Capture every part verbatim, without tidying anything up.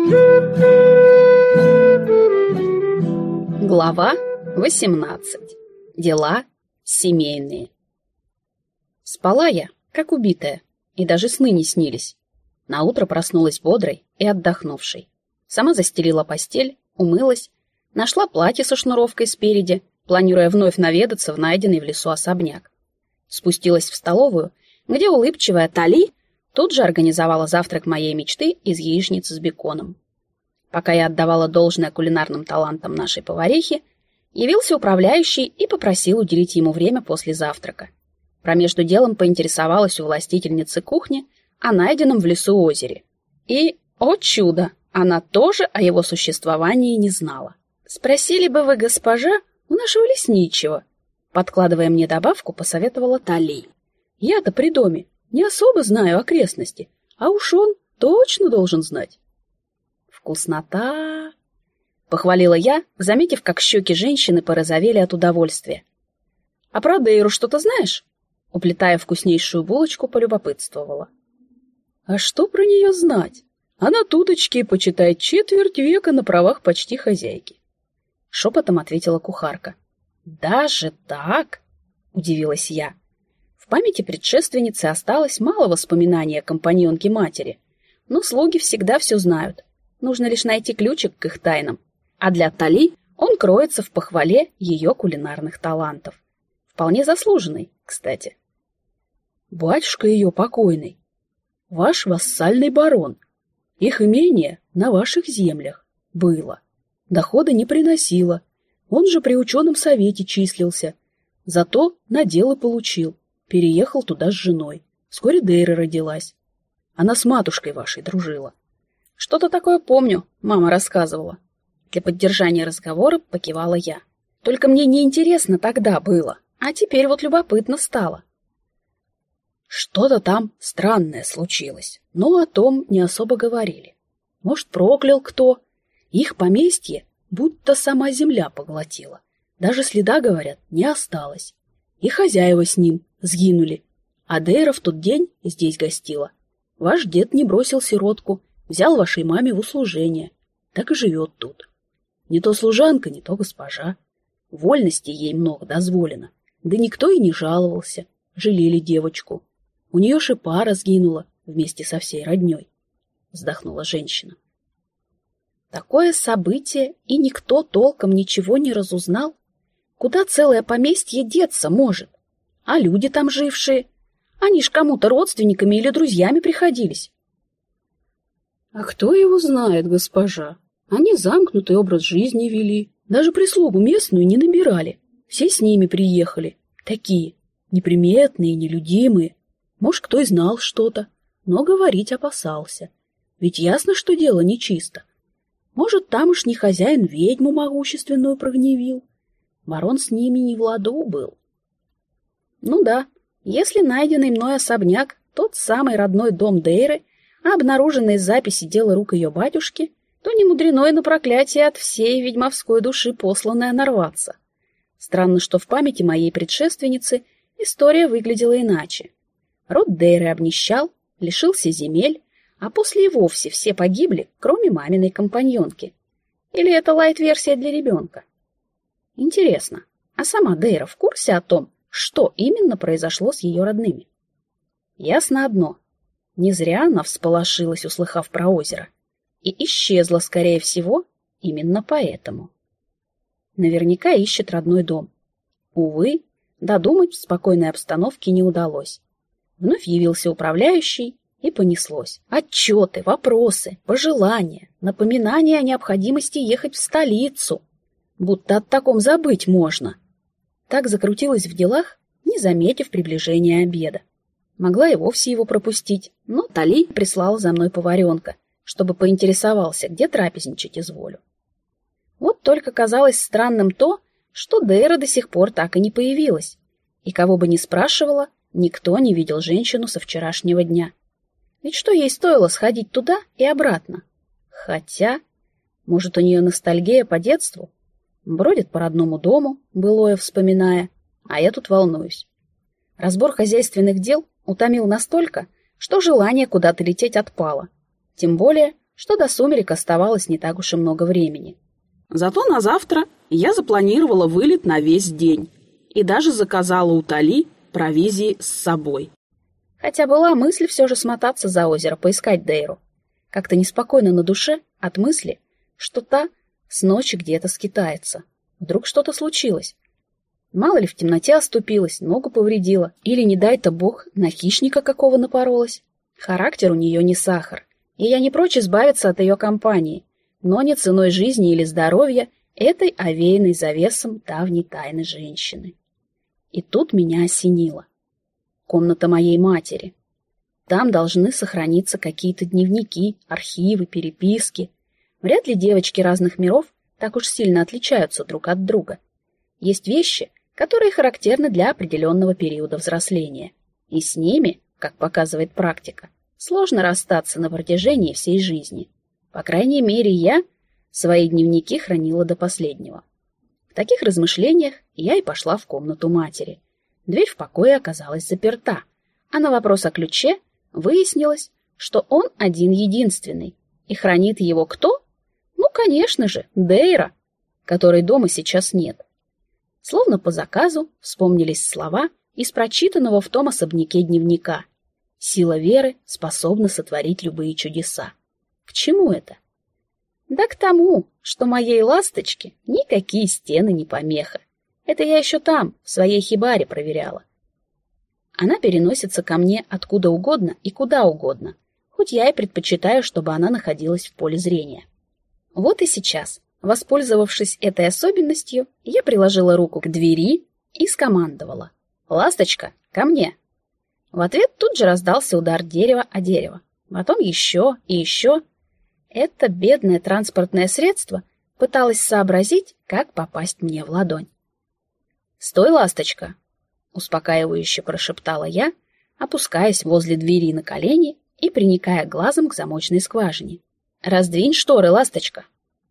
Глава восемнадцать. Дела семейные. Спала я, как убитая, и даже сны не снились. Наутро проснулась бодрой и отдохнувшей. Сама застелила постель, умылась, нашла платье со шнуровкой спереди, планируя вновь наведаться в найденный в лесу особняк. Спустилась в столовую, где улыбчивая Тали тут же организовала завтрак моей мечты из яичницы с беконом. Пока я отдавала должное кулинарным талантам нашей поварихи, явился управляющий и попросил уделить ему время после завтрака. Промежду делом поинтересовалась у властительницы кухни о найденном в лесу озере. И, о чудо, она тоже о его существовании не знала. «Спросили бы вы, госпожа, у нашего лесничего», подкладывая мне добавку, посоветовала Тали. «Я-то при доме не особо знаю окрестности, а уж он точно должен знать». «Вкуснота!» — похвалила я, заметив, как щеки женщины порозовели от удовольствия. «А про Дейру что-то знаешь?» — уплетая вкуснейшую булочку, полюбопытствовала. «А что про нее знать? Она туточки, почитай, четверть века на правах почти хозяйки». Шепотом ответила кухарка. «Даже так?» — удивилась я. В памяти предшественницы осталось мало воспоминаний о компаньонке матери, но слуги всегда все знают. Нужно лишь найти ключик к их тайнам. А для Тали он кроется в похвале ее кулинарных талантов. Вполне заслуженный, кстати. «Батюшка ее покойный, ваш вассальный барон. Их имение на ваших землях было. Дохода не приносило. Он же при ученом совете числился. Зато наделы получил. Переехал туда с женой. Вскоре Дейра родилась. Она с матушкой вашей дружила». «Что-то такое помню, мама рассказывала». Для поддержания разговора покивала я. Только мне неинтересно тогда было, а теперь вот любопытно стало. Что-то там странное случилось, но о том не особо говорили. Может, проклял кто? Их поместье будто сама земля поглотила. Даже следа, говорят, не осталось. И хозяева с ним сгинули. А Дейра в тот день здесь гостила. Ваш дед не бросил сиротку, взял вашей маме в услужение. Так и живет тут. Не то служанка, не то госпожа. Вольности ей много дозволено. Да никто и не жаловался. Жалели девочку. У нее шипара сгинула вместе со всей родней. Вздохнула женщина. Такое событие, и никто толком ничего не разузнал. Куда целое поместье деться может? А люди там жившие? Они ж кому-то родственниками или друзьями приходились. А кто его знает, госпожа? Они замкнутый образ жизни вели. Даже прислугу местную не набирали. Все с ними приехали. Такие, неприметные, нелюдимые. Может, кто и знал что-то, но говорить опасался. Ведь ясно, что дело нечисто. Может, тамошний хозяин ведьму могущественную прогневил. Барон с ними не в ладу был. Ну да, если найденный мной особняк тот самый родной дом Дейры, а обнаруженные записи дела рук ее батюшки, то не мудрено и на проклятие от всей ведьмовской души посланное нарваться. Странно, что в памяти моей предшественницы история выглядела иначе. Род Дейры обнищал, лишился земель, а после и вовсе все погибли, кроме маминой компаньонки. Или это лайт-версия для ребенка? Интересно, а сама Дейра в курсе о том, что именно произошло с ее родными? Ясно одно. Не зря она всполошилась, услыхав про озеро, и исчезла, скорее всего, именно поэтому. Наверняка ищет родной дом. Увы, додумать в спокойной обстановке не удалось. Вновь явился управляющий, и понеслось. Отчеты, вопросы, пожелания, напоминания о необходимости ехать в столицу. Будто о таком забыть можно. Так закрутилась в делах, не заметив приближения обеда. Могла и вовсе его пропустить, но Тали прислала за мной поваренка, чтобы поинтересовался, где трапезничать изволю. Вот только казалось странным то, что Дейра до сих пор так и не появилась, и кого бы ни спрашивала, никто не видел женщину со вчерашнего дня. Ведь что ей стоило сходить туда и обратно? Хотя, может, у нее ностальгия по детству? Бродит по родному дому, былое вспоминая, а я тут волнуюсь. Разбор хозяйственных дел утомил настолько, что желание куда-то лететь отпало. Тем более, что до сумерек оставалось не так уж и много времени. Зато на завтра я запланировала вылет на весь день и даже заказала у Тали провизии с собой. Хотя была мысль все же смотаться за озеро, поискать Дейру. Как-то неспокойно на душе от мысли, что та с ночи где-то скитается. Вдруг что-то случилось. Мало ли в темноте оступилась, ногу повредила, или, не дай-то бог, на хищника какого напоролась. Характер у нее не сахар, и я не прочь избавиться от ее компании, но не ценой жизни или здоровья этой овеянной завесом давней тайны женщины. И тут меня осенило. Комната моей матери. Там должны сохраниться какие-то дневники, архивы, переписки. Вряд ли девочки разных миров так уж сильно отличаются друг от друга. Есть вещи, которые характерны для определенного периода взросления. И с ними, как показывает практика, сложно расстаться на протяжении всей жизни. По крайней мере, я свои дневники хранила до последнего. В таких размышлениях я и пошла в комнату матери. Дверь в покое оказалась заперта, а на вопрос о ключе выяснилось, что он один-единственный. И хранит его кто? Ну, конечно же, Дейра, которой дома сейчас нет. Словно по заказу вспомнились слова из прочитанного в том особняке дневника. Сила веры способна сотворить любые чудеса. К чему это? Да к тому, что моей ласточке никакие стены не помеха. Это я еще там, в своей хибаре, проверяла. Она переносится ко мне откуда угодно и куда угодно, хоть я и предпочитаю, чтобы она находилась в поле зрения. Вот и сейчас, воспользовавшись этой особенностью, я приложила руку к двери и скомандовала: «Ласточка, ко мне!» В ответ тут же раздался удар дерева о дерево, потом еще и еще. Это бедное транспортное средство пыталось сообразить, как попасть мне в ладонь. «Стой, ласточка!» — успокаивающе прошептала я, опускаясь возле двери на колени и приникая глазом к замочной скважине. «Раздвинь шторы, ласточка!»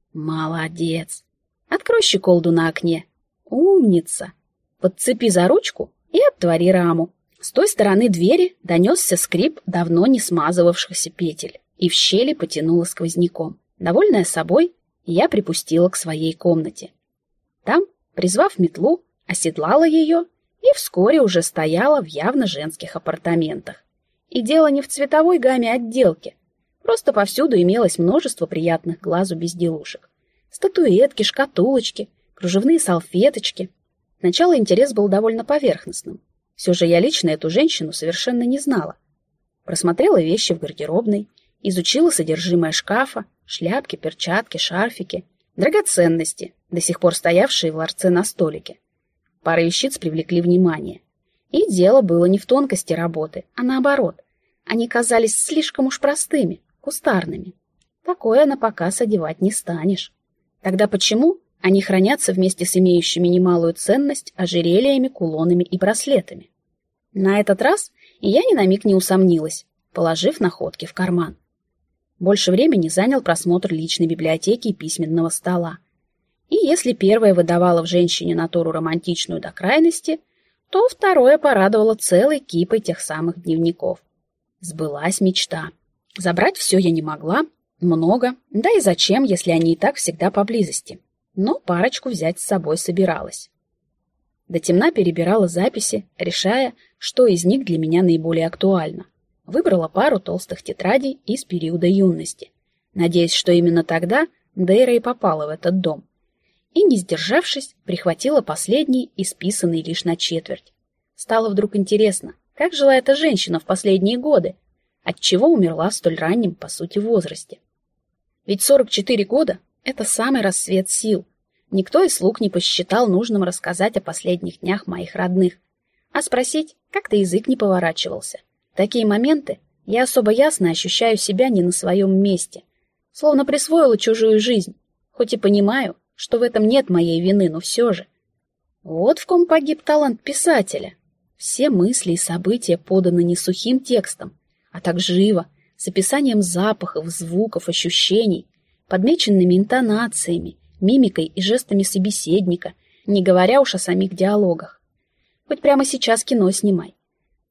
«Молодец! Открой щеколду на окне! Умница! Подцепи за ручку и отвори раму!» С той стороны двери донесся скрип давно не смазывавшихся петель, и в щели потянуло сквозняком. Довольная собой, я припустила к своей комнате. Там, призвав метлу, оседлала ее и вскоре уже стояла в явно женских апартаментах. И дело не в цветовой гамме отделки. Просто повсюду имелось множество приятных глазу безделушек. Статуэтки, шкатулочки, кружевные салфеточки. Сначала интерес был довольно поверхностным. Все же я лично эту женщину совершенно не знала. Просмотрела вещи в гардеробной, изучила содержимое шкафа, шляпки, перчатки, шарфики, драгоценности, до сих пор стоявшие в ларце на столике. Пара вещиц привлекли внимание. И дело было не в тонкости работы, а наоборот. Они казались слишком уж простыми, кустарными. Такое на показ одевать не станешь. Тогда почему они хранятся вместе с имеющими немалую ценность ожерельями, кулонами и браслетами? На этот раз я ни на миг не усомнилась, положив находки в карман. Больше времени занял просмотр личной библиотеки и письменного стола. И если первое выдавало в женщине натуру романтичную до крайности, то второе порадовало целой кипой тех самых дневников. Сбылась мечта. Забрать все я не могла, много, да и зачем, если они и так всегда поблизости. Но парочку взять с собой собиралась. До темна перебирала записи, решая, что из них для меня наиболее актуально. Выбрала пару толстых тетрадей из периода юности, надеясь, что именно тогда Дейра и попала в этот дом. И, не сдержавшись, прихватила последний, исписанный лишь на четверть. Стало вдруг интересно, как жила эта женщина в последние годы, отчего умерла в столь раннем, по сути, возрасте. Ведь сорок четыре года — это самый рассвет сил. Никто из слуг не посчитал нужным рассказать о последних днях моих родных, а спросить как-то язык не поворачивался. В такие моменты я особо ясно ощущаю себя не на своем месте, словно присвоила чужую жизнь, хоть и понимаю, что в этом нет моей вины, но все же. Вот в ком погиб талант писателя. Все мысли и события поданы не сухим текстом, а так живо, с описанием запахов, звуков, ощущений, подмеченными интонациями, мимикой и жестами собеседника, не говоря уж о самих диалогах. Хоть прямо сейчас кино снимай.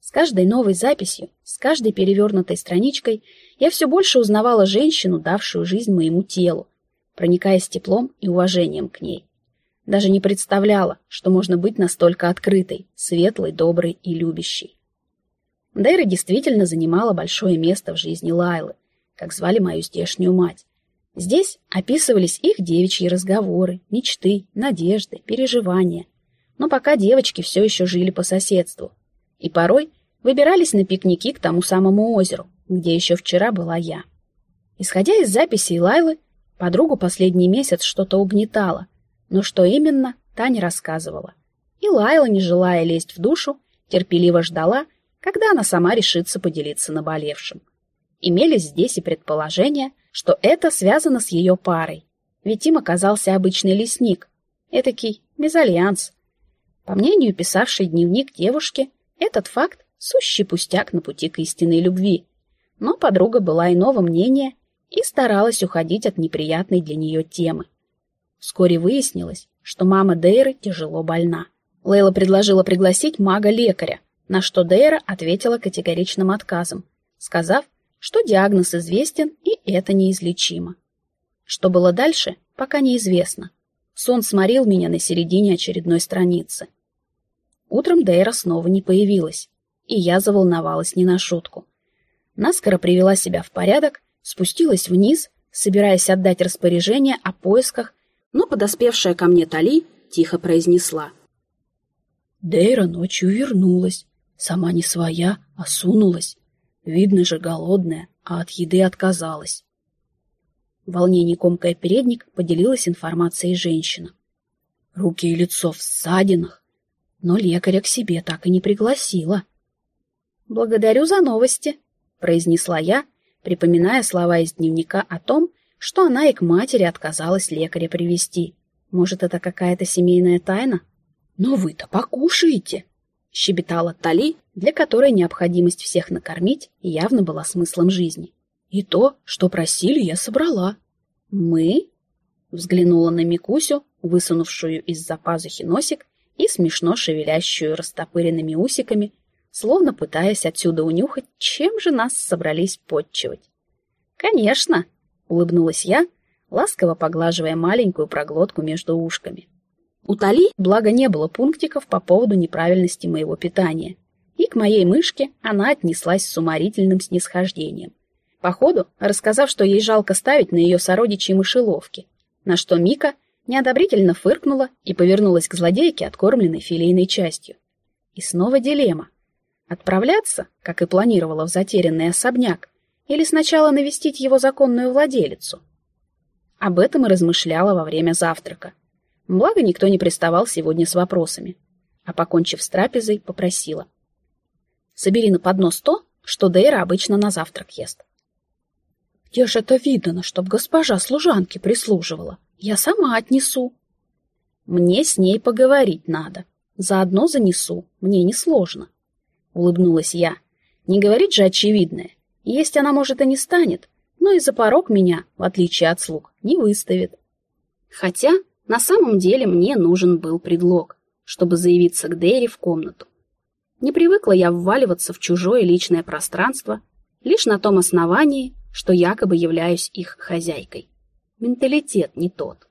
С каждой новой записью, с каждой перевернутой страничкой я все больше узнавала женщину, давшую жизнь моему телу, проникаясь теплом и уважением к ней. Даже не представляла, что можно быть настолько открытой, светлой, доброй и любящей. Дейра действительно занимала большое место в жизни Лайлы, как звали мою здешнюю мать. Здесь описывались их девичьи разговоры, мечты, надежды, переживания. Но пока девочки все еще жили по соседству. И порой выбирались на пикники к тому самому озеру, где еще вчера была я. Исходя из записей Лайлы, подругу последний месяц что-то угнетало, но что именно, та не рассказывала. И Лайла, не желая лезть в душу, терпеливо ждала, когда она сама решится поделиться наболевшим. Имелись здесь и предположения, что это связано с ее парой, ведь им оказался обычный лесник, этакий мезальянс. По мнению писавшей дневник девушки, этот факт — сущий пустяк на пути к истинной любви, но подруга была иного мнения и старалась уходить от неприятной для нее темы. Вскоре выяснилось, что мама Дейры тяжело больна. Лейла предложила пригласить мага-лекаря, на что Дейра ответила категоричным отказом, сказав, что диагноз известен и это неизлечимо. Что было дальше, пока неизвестно. Сон сморил меня на середине очередной страницы. Утром Дейра снова не появилась, и я заволновалась не на шутку. Наскоро привела себя в порядок, спустилась вниз, собираясь отдать распоряжение о поисках, но подоспевшая ко мне Тали тихо произнесла: «Дейра ночью вернулась, сама не своя, осунулась. Видно же, голодная, а от еды отказалась». В волнении комкая передник, поделилась информацией женщина. Руки и лицо в ссадинах, но лекаря к себе так и не пригласила. «Благодарю за новости», — произнесла я, припоминая слова из дневника о том, что она и к матери отказалась лекаря привести. Может, это какая-то семейная тайна? «Но вы-то покушаете», — щебетала Тали, для которой необходимость всех накормить явно была смыслом жизни. «И то, что просили, я собрала». «Мы?» — взглянула на Микусю, высунувшую из-за пазухи носик и смешно шевелящую растопыренными усиками, словно пытаясь отсюда унюхать, чем же нас собрались подчивать. «Конечно!» — улыбнулась я, ласково поглаживая маленькую проглотку между ушками. У Тали, благо, не было пунктиков по поводу неправильности моего питания, и к моей мышке она отнеслась с уморительным снисхождением, походу рассказав, что ей жалко ставить на ее сородичей мышеловки, на что Мика неодобрительно фыркнула и повернулась к злодейке, откормленной филейной частью. И снова дилемма. Отправляться, как и планировала, в затерянный особняк, или сначала навестить его законную владелицу? Об этом и размышляла во время завтрака. Благо, никто не приставал сегодня с вопросами. А покончив с трапезой, попросила: «Собери на поднос то, что Дейра обычно на завтрак ест». «Где же это видано, чтоб госпожа служанке прислуживала? Я сама отнесу». «Мне с ней поговорить надо. Заодно занесу, мне несложно», — улыбнулась я. «Не говорит же очевидное. Есть она, может, и не станет, но и за порог меня, в отличие от слуг, не выставит». Хотя на самом деле мне нужен был предлог, чтобы заявиться к Дейре в комнату. Не привыкла я вваливаться в чужое личное пространство лишь на том основании, что якобы являюсь их хозяйкой. Менталитет не тот.